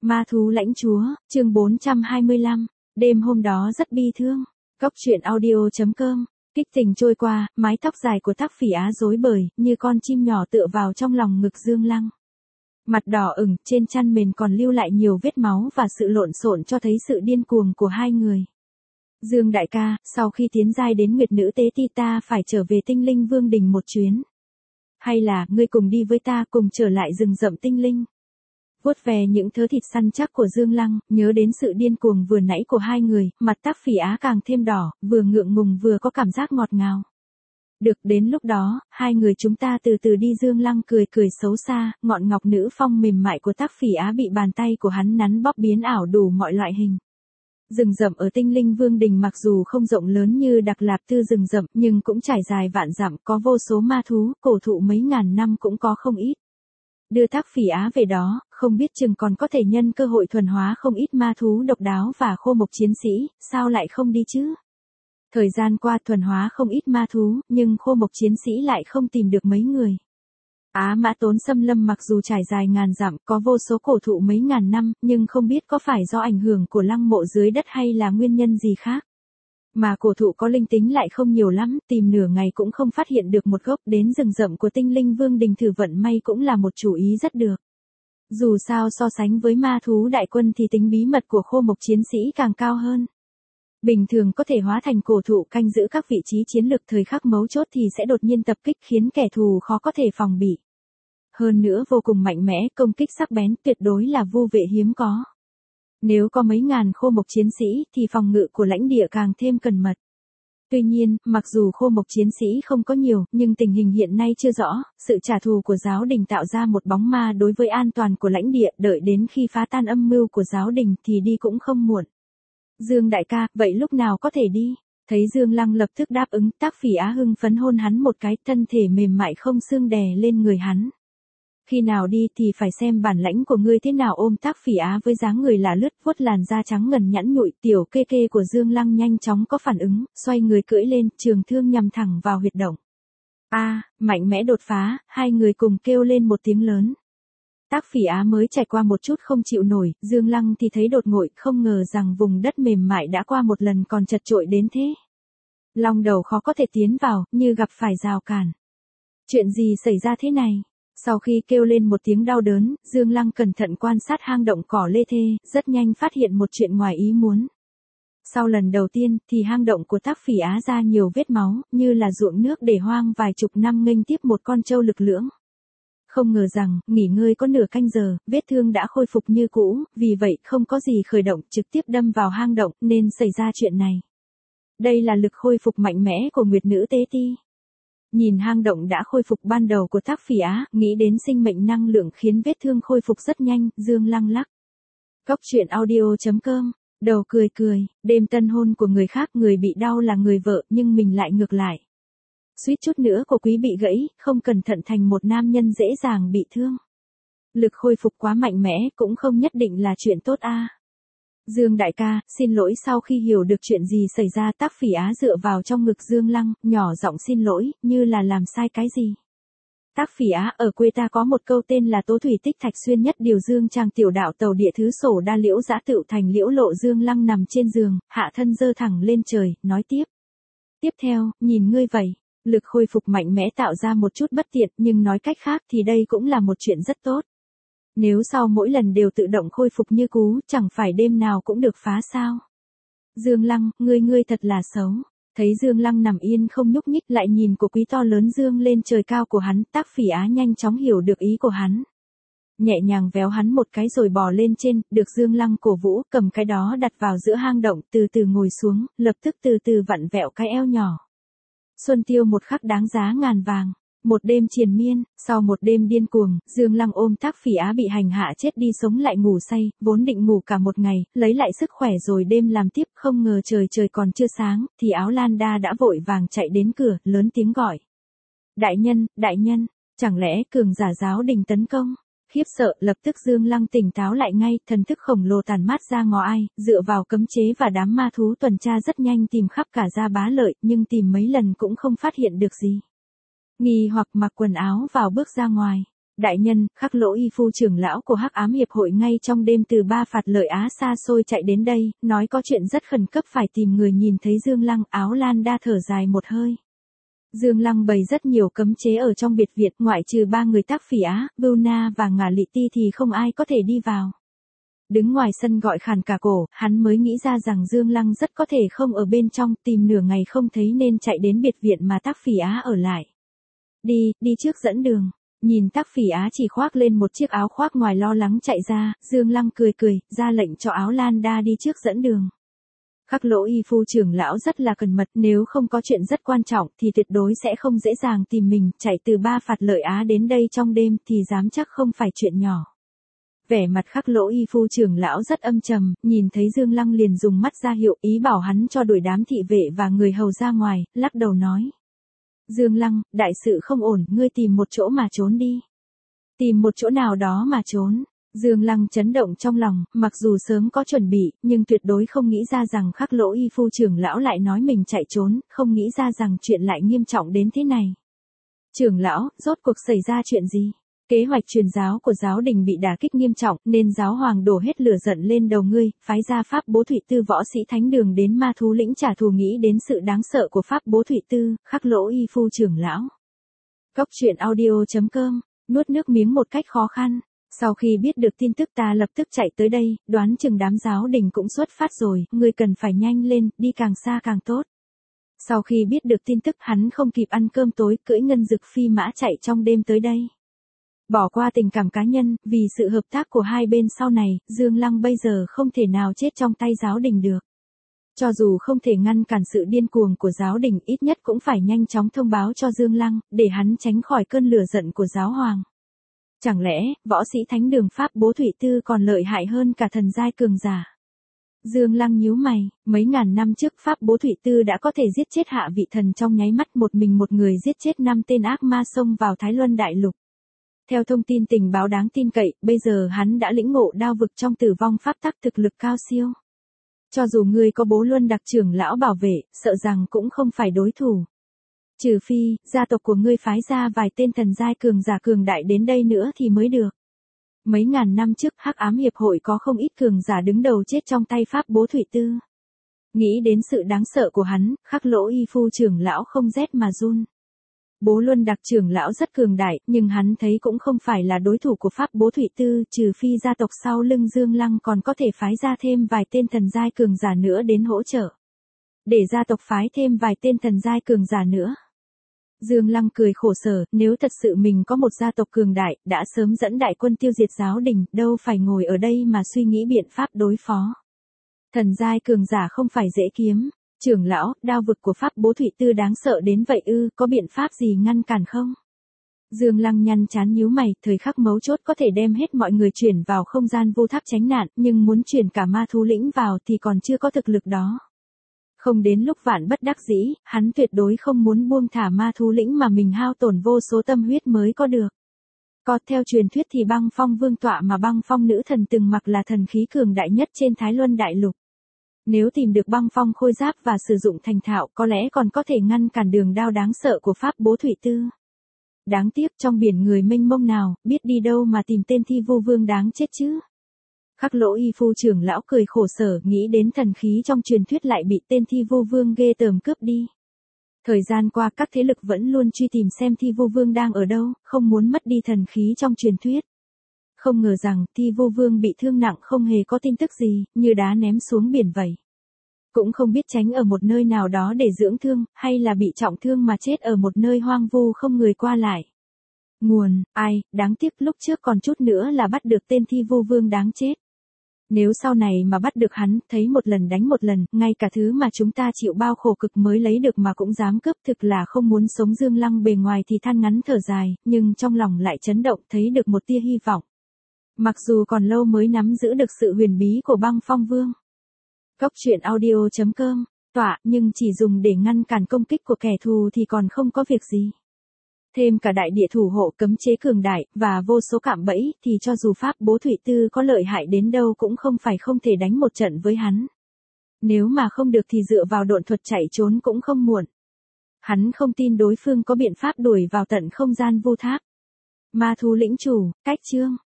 Ma thú lãnh chúa, chương 425, đêm hôm đó rất bi thương. Cóc truyện audio.com, kích tình trôi qua, mái tóc dài của Tắc Phỉ Á rối bời, như con chim nhỏ tựa vào trong lòng ngực Dương Lăng. Mặt đỏ ửng, trên chăn mền còn lưu lại nhiều vết máu và sự lộn xộn cho thấy sự điên cuồng của hai người. Dương đại ca, sau khi tiến giai đến Nguyệt Nữ Tế Ti ta phải trở về Tinh Linh Vương Đình một chuyến. Hay là, ngươi cùng đi với ta cùng trở lại rừng rậm Tinh Linh. Vuốt về những thớ thịt săn chắc của Dương Lăng, nhớ đến sự điên cuồng vừa nãy của hai người, mặt Tắc Phỉ Á càng thêm đỏ, vừa ngượng ngùng vừa có cảm giác ngọt ngào. Được, đến lúc đó, hai người chúng ta từ từ đi. Dương Lăng cười cười xấu xa, ngọn ngọc nữ phong mềm mại của Tắc Phỉ Á bị bàn tay của hắn nắn bóp biến ảo đủ mọi loại hình. Rừng rậm ở Tinh Linh Vương Đình mặc dù không rộng lớn như Đặc Lạp Tư rừng rậm nhưng cũng trải dài vạn dặm, có vô số ma thú, cổ thụ mấy ngàn năm cũng có không ít. Đưa Tắc Phỉ Á về đó, không biết chừng còn có thể nhân cơ hội thuần hóa không ít ma thú độc đáo và khô mộc chiến sĩ, sao lại không đi chứ? Thời gian qua thuần hóa không ít ma thú, nhưng khô mộc chiến sĩ lại không tìm được mấy người. Á Mã Tốn xâm lâm mặc dù trải dài ngàn dặm, có vô số cổ thụ mấy ngàn năm, nhưng không biết có phải do ảnh hưởng của lăng mộ dưới đất hay là nguyên nhân gì khác. Mà cổ thụ có linh tính lại không nhiều lắm, tìm nửa ngày cũng không phát hiện được một gốc. Đến rừng rậm của Tinh Linh Vương Đình thử vận may cũng là một chủ ý rất được. Dù sao so sánh với ma thú đại quân thì tính bí mật của khô mộc chiến sĩ càng cao hơn. Bình thường có thể hóa thành cổ thụ canh giữ các vị trí chiến lược, thời khắc mấu chốt thì sẽ đột nhiên tập kích khiến kẻ thù khó có thể phòng bị. Hơn nữa vô cùng mạnh mẽ, công kích sắc bén, tuyệt đối là vô vệ hiếm có. Nếu có mấy ngàn khô mộc chiến sĩ thì phòng ngự của lãnh địa càng thêm cẩn mật. Tuy nhiên, mặc dù khô mộc chiến sĩ không có nhiều, nhưng tình hình hiện nay chưa rõ, sự trả thù của giáo đình tạo ra một bóng ma đối với an toàn của lãnh địa, đợi đến khi phá tan âm mưu của giáo đình thì đi cũng không muộn. Dương đại ca, vậy lúc nào có thể đi? Thấy Dương Lăng lập tức đáp ứng, Tắc Phỉ Á hưng phấn hôn hắn một cái, thân thể mềm mại không xương đè lên người hắn. Khi nào đi thì phải xem bản lãnh của ngươi thế nào. Ôm Tắc Phỉ Á với dáng người là lướt vuốt làn da trắng ngần nhẵn nhụi, tiểu kê kê của Dương Lăng nhanh chóng có phản ứng, xoay người cưỡi lên, trường thương nhằm thẳng vào huyệt động. Mạnh mẽ đột phá, hai người cùng kêu lên một tiếng lớn. Tắc Phỉ Á mới trải qua một chút không chịu nổi, Dương Lăng thì thấy đột ngột, không ngờ rằng vùng đất mềm mại đã qua một lần còn chật chội đến thế. Long đầu khó có thể tiến vào, như gặp phải rào cản. Chuyện gì xảy ra thế này? Sau khi kêu lên một tiếng đau đớn, Dương Lăng cẩn thận quan sát hang động cỏ lê thê, rất nhanh phát hiện một chuyện ngoài ý muốn. Sau lần đầu tiên thì hang động của Tắc Phỉ Á ra nhiều vết máu, như là ruộng nước để hoang vài chục năm nghênh tiếp một con trâu lực lưỡng. Không ngờ rằng, nghỉ ngơi có nửa canh giờ, vết thương đã khôi phục như cũ, vì vậy không có gì khởi động, trực tiếp đâm vào hang động, nên xảy ra chuyện này. Đây là lực khôi phục mạnh mẽ của Nguyệt Nữ Tế Ti. Nhìn hang động đã khôi phục ban đầu của Tắc Phỉ Á, nghĩ đến sinh mệnh năng lượng khiến vết thương khôi phục rất nhanh, Dương Lăng lắc. Cóc truyện audio.com, đầu cười cười, đêm tân hôn của người khác, người bị đau là người vợ, nhưng mình lại ngược lại. Suýt chút nữa của quý bị gãy, không cẩn thận thành một nam nhân dễ dàng bị thương. Lực khôi phục quá mạnh mẽ cũng không nhất định là chuyện tốt a. Dương đại ca, xin lỗi. Sau khi hiểu được chuyện gì xảy ra, Tắc Phỉ Á dựa vào trong ngực Dương Lăng, nhỏ giọng xin lỗi, như là làm sai cái gì. Tắc Phỉ Á, ở quê ta có một câu tên là tố thủy tích thạch xuyên nhất điều dương trang tiểu đạo tàu địa thứ sổ đa liễu giã tựu thành liễu lộ. Dương Lăng nằm trên giường, hạ thân giơ thẳng lên trời, nói tiếp. Tiếp theo, nhìn ngươi vậy. Lực khôi phục mạnh mẽ tạo ra một chút bất tiện, nhưng nói cách khác thì đây cũng là một chuyện rất tốt. Nếu sau mỗi lần đều tự động khôi phục như cú, chẳng phải đêm nào cũng được phá sao? Dương Lăng, ngươi thật là xấu. Thấy Dương Lăng nằm yên không nhúc nhích, lại nhìn của quý to lớn dương lên trời cao của hắn, Tắc Phỉ Á nhanh chóng hiểu được ý của hắn. Nhẹ nhàng véo hắn một cái rồi bò lên trên, được Dương Lăng cổ vũ, cầm cái đó đặt vào giữa hang động, từ từ ngồi xuống, lập tức từ từ vặn vẹo cái eo nhỏ. Xuân tiêu một khắc đáng giá ngàn vàng. Một đêm triền miên, sau một đêm điên cuồng, Dương Lăng ôm Tắc Phỉ Á bị hành hạ chết đi sống lại ngủ say, vốn định ngủ cả một ngày, lấy lại sức khỏe rồi đêm làm tiếp, không ngờ trời còn chưa sáng, thì Áo Lan Đa đã vội vàng chạy đến cửa, lớn tiếng gọi. Đại nhân, chẳng lẽ cường giả giáo đình tấn công? Khiếp sợ, lập tức Dương Lăng tỉnh táo lại ngay, thần thức khổng lồ tản mát ra ngó ai, dựa vào cấm chế và đám ma thú tuần tra rất nhanh tìm khắp cả Gia Bá Lợi, nhưng tìm mấy lần cũng không phát hiện được gì. Nghi hoặc mặc quần áo vào bước ra ngoài. Đại nhân, Khắc Lỗ Y Phu trưởng lão của Hắc Ám Hiệp hội ngay trong đêm từ Ba Phạt Lợi Á xa xôi chạy đến đây, nói có chuyện rất khẩn cấp phải tìm người. Nhìn thấy Dương Lăng, Áo Lan đa thở dài một hơi. Dương Lăng bày rất nhiều cấm chế ở trong biệt viện, ngoại trừ 3 người Tác Phỉ Á, Bưu Na và Ngả Lị Ti thì không ai có thể đi vào. Đứng ngoài sân gọi khàn cả cổ, hắn mới nghĩ ra rằng Dương Lăng rất có thể không ở bên trong, tìm nửa ngày không thấy nên chạy đến biệt viện mà Tác Phỉ Á ở lại. Đi trước dẫn đường. Nhìn Tác Phỉ Á chỉ khoác lên một chiếc áo khoác ngoài lo lắng chạy ra, Dương Lăng cười, ra lệnh cho Áo Lan đa đi trước dẫn đường. Khắc Lỗ Y Phu trưởng lão rất là cẩn mật, nếu không có chuyện rất quan trọng thì tuyệt đối sẽ không dễ dàng tìm mình, chạy từ Ba Phạt Lợi Á đến đây trong đêm thì dám chắc không phải chuyện nhỏ. Vẻ mặt Khắc Lỗ Y Phu trưởng lão rất âm trầm, nhìn thấy Dương Lăng liền dùng mắt ra hiệu ý bảo hắn cho đuổi đám thị vệ và người hầu ra ngoài, lắc đầu nói. Dương Lăng, đại sự không ổn, ngươi tìm một chỗ mà trốn đi. Tìm một chỗ nào đó mà trốn. Dương Lăng chấn động trong lòng, mặc dù sớm có chuẩn bị, nhưng tuyệt đối không nghĩ ra rằng Khắc Lỗ Y Phu trưởng lão lại nói mình chạy trốn, không nghĩ ra rằng chuyện lại nghiêm trọng đến thế này. Trưởng lão, rốt cuộc xảy ra chuyện gì? Kế hoạch truyền giáo của giáo đình bị đả kích nghiêm trọng, nên giáo hoàng đổ hết lửa giận lên đầu ngươi, phái ra Pháp Bố Thụy Tư võ sĩ thánh đường đến Ma Thú Lĩnh trả thù. Nghĩ đến sự đáng sợ của Pháp Bố Thụy Tư, Khắc Lỗ Y Phu trưởng lão. Cốc truyện audio.com, nuốt nước miếng một cách khó khăn. Sau khi biết được tin tức ta lập tức chạy tới đây, đoán chừng đám giáo đình cũng xuất phát rồi, ngươi cần phải nhanh lên, đi càng xa càng tốt. Sau khi biết được tin tức hắn không kịp ăn cơm tối, cưỡi ngân dực phi mã chạy trong đêm tới đây. Bỏ qua tình cảm cá nhân, vì sự hợp tác của hai bên sau này, Dương Lăng bây giờ không thể nào chết trong tay giáo đình được. Cho dù không thể ngăn cản sự điên cuồng của giáo đình, ít nhất cũng phải nhanh chóng thông báo cho Dương Lăng, để hắn tránh khỏi cơn lửa giận của giáo hoàng. Chẳng lẽ, võ sĩ thánh đường Pháp Bố Thụy Tư còn lợi hại hơn cả thần giai cường giả? Dương Lăng nhíu mày, mấy ngàn năm trước Pháp Bố Thụy Tư đã có thể giết chết hạ vị thần trong nháy mắt, một mình một người giết chết 5 tên ác ma xông vào Thái Luân Đại Lục. Theo thông tin tình báo đáng tin cậy, bây giờ hắn đã lĩnh ngộ đao vực trong Tử Vong Pháp tắc, thực lực cao siêu. Cho dù ngươi có Bố Luân Đặc trưởng lão bảo vệ, sợ rằng cũng không phải đối thủ. Trừ phi, gia tộc của ngươi phái ra vài tên thần giai cường giả cường đại đến đây nữa thì mới được. Mấy ngàn năm trước Hắc Ám Hiệp hội có không ít cường giả đứng đầu chết trong tay Pháp Bố Thụy Tư. Nghĩ đến sự đáng sợ của hắn, Khắc Lỗ Y Phu trưởng lão không rét mà run. Bố Luân Đặc trưởng lão rất cường đại, nhưng hắn thấy cũng không phải là đối thủ của Pháp Bố Thụy Tư, trừ phi gia tộc sau lưng Dương Lăng còn có thể phái ra thêm vài tên thần giai cường giả nữa đến hỗ trợ. Để gia tộc phái thêm vài tên thần giai cường giả nữa. Dương Lăng cười khổ sở, nếu thật sự mình có một gia tộc cường đại, đã sớm dẫn đại quân tiêu diệt giáo đình, đâu phải ngồi ở đây mà suy nghĩ biện pháp đối phó. Thần giai cường giả không phải dễ kiếm. Trưởng lão, đao vực của Pháp Bố Thụy Tư đáng sợ đến vậy ư, có biện pháp gì ngăn cản không? Dương Lăng nhăn chán nhíu mày, thời khắc mấu chốt có thể đem hết mọi người chuyển vào không gian vô tháp tránh nạn, nhưng muốn chuyển cả Ma Thú Lĩnh vào thì còn chưa có thực lực đó. Không đến lúc vạn bất đắc dĩ, hắn tuyệt đối không muốn buông thả Ma Thú Lĩnh mà mình hao tổn vô số tâm huyết mới có được. Có theo truyền thuyết thì Băng Phong Vương tọa mà Băng Phong nữ thần từng mặc là thần khí cường đại nhất trên Thái Luân Đại Lục. Nếu tìm được Băng Phong khôi giáp và sử dụng thành thạo, có lẽ còn có thể ngăn cản đường đao đáng sợ của Pháp Bố Thụy Tư. Đáng tiếc trong biển người mênh mông nào, biết đi đâu mà tìm tên thi vô vương đáng chết chứ. Khắc Lỗ Y Phu trưởng lão cười khổ sở, nghĩ đến thần khí trong truyền thuyết lại bị tên thi vô vương ghê tởm cướp đi. Thời gian qua các thế lực vẫn luôn truy tìm xem thi vô vương đang ở đâu, không muốn mất đi thần khí trong truyền thuyết. Không ngờ rằng thi vô vương bị thương nặng, không hề có tin tức gì, như đá ném xuống biển vậy. Cũng không biết tránh ở một nơi nào đó để dưỡng thương, hay là bị trọng thương mà chết ở một nơi hoang vu không người qua lại. Nguồn, ai, đáng tiếc lúc trước còn chút nữa là bắt được tên thi vô vương đáng chết. Nếu sau này mà bắt được hắn, thấy một lần đánh một lần, ngay cả thứ mà chúng ta chịu bao khổ cực mới lấy được mà cũng dám cướp, thực là không muốn sống. Dương Lăng bề ngoài thì than ngắn thở dài, nhưng trong lòng lại chấn động, thấy được một tia hy vọng. Mặc dù còn lâu mới nắm giữ được sự huyền bí của Băng Phong Vương. Cốc truyện audio.com, tọa, nhưng chỉ dùng để ngăn cản công kích của kẻ thù thì còn không có việc gì. Thêm cả đại địa thủ hộ cấm chế cường đại, và vô số cạm bẫy, thì cho dù Pháp Bố Thụy Tư có lợi hại đến đâu cũng không phải không thể đánh một trận với hắn. Nếu mà không được thì dựa vào độn thuật chạy trốn cũng không muộn. Hắn không tin đối phương có biện pháp đuổi vào tận không gian vô tháp. Ma thú lĩnh chủ, cách chương.